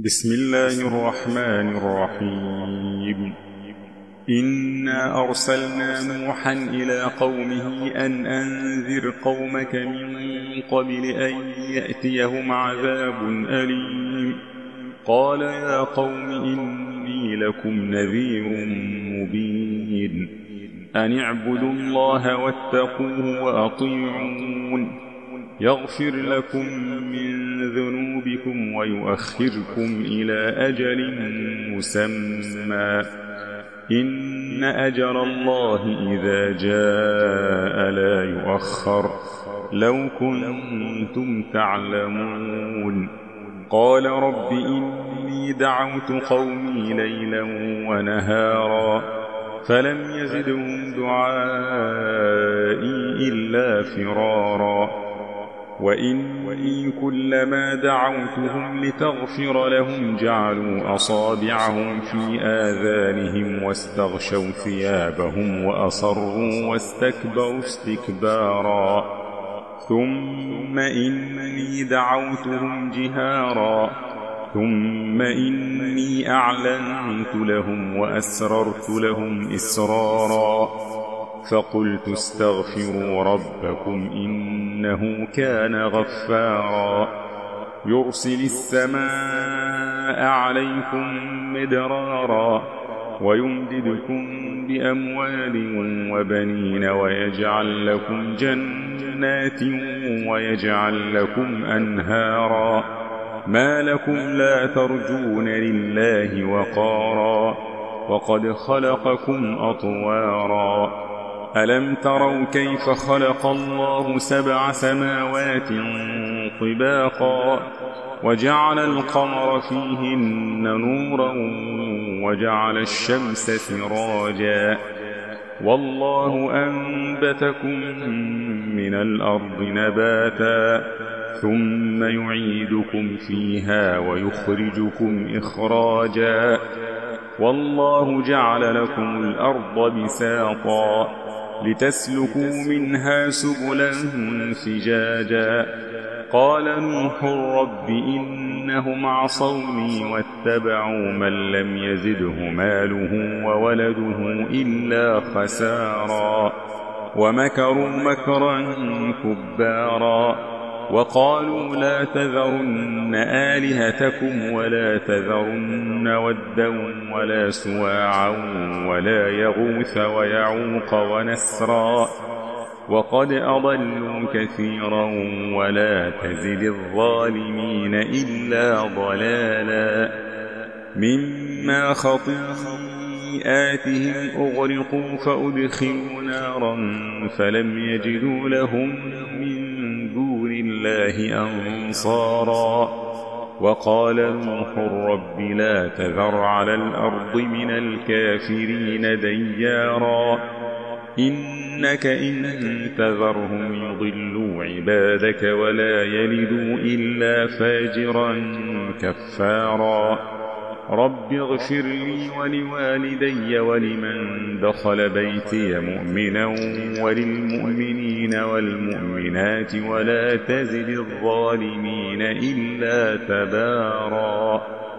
بسم الله الرحمن الرحيم. إنا أرسلنا نوحا إلى قومه أن أنذر قومك من قبل أن يأتيهم عذاب أليم. قال يا قوم إني لكم نذير مبين أن اعبدوا الله واتقوه وأطيعون يغفر لكم من ذنوبكم ويؤخركم إلى أجل مسمى إن أجل الله إذا جاء لا يؤخر لو كنتم تعلمون. قال رب إني دعوت قومي ليلا ونهارا فلم يزدهم دعائي إلا فرارا وإني كلما دعوتهم لتغفر لهم جعلوا أصابعهم في آذانهم واستغشوا ثيابهم وأصروا واستكبروا استكبارا ثم إني دعوتهم جهارا ثم إني أعلنت لهم وأسررت لهم إسرارا فقلت استغفروا ربكم إنه كان غفارا يرسل السماء عليكم مدرارا ويمددكم بأموال وبنين ويجعل لكم جنات ويجعل لكم أنهارا ما لكم لا ترجون لله وقارا وقد خلقكم أطوارا ألم تروا كيف خلق الله 7 سماوات طباقا وجعل القمر فيهن نورا وجعل الشمس سراجا والله أنبتكم من الأرض نباتا ثم يعيدكم فيها ويخرجكم إخراجا والله جعل لكم الأرض بساطا لتسلكوا منها سبلا فجاجا قال نوح رب إنهم عصوني واتبعوا من لم يزده ماله وولده إلا خسارا ومكروا مكرا كبارا وقالوا لا تذرن آلهتكم ولا تذرن ودا ولا سواعا ولا يغوث ويعوق ونسرا وقد أضلوا كثيرا ولا تزد الظالمين إلا ضلالا مما خطيئاتهم أغرقوا فأدخلوا نارا فلم يجدوا لهم من دون الله أنصارا وقال نوح رب لا تذر على الأرض من الكافرين ديارا إنك إن تذرهم يضلوا عبادك ولا يلدوا إلا فاجرا كفارا رب اغفر لي ولوالدي ولمن دخل بيتي مؤمنا وللمؤمنين والمؤمنات ولا تزد الظالمين إلا تبارا.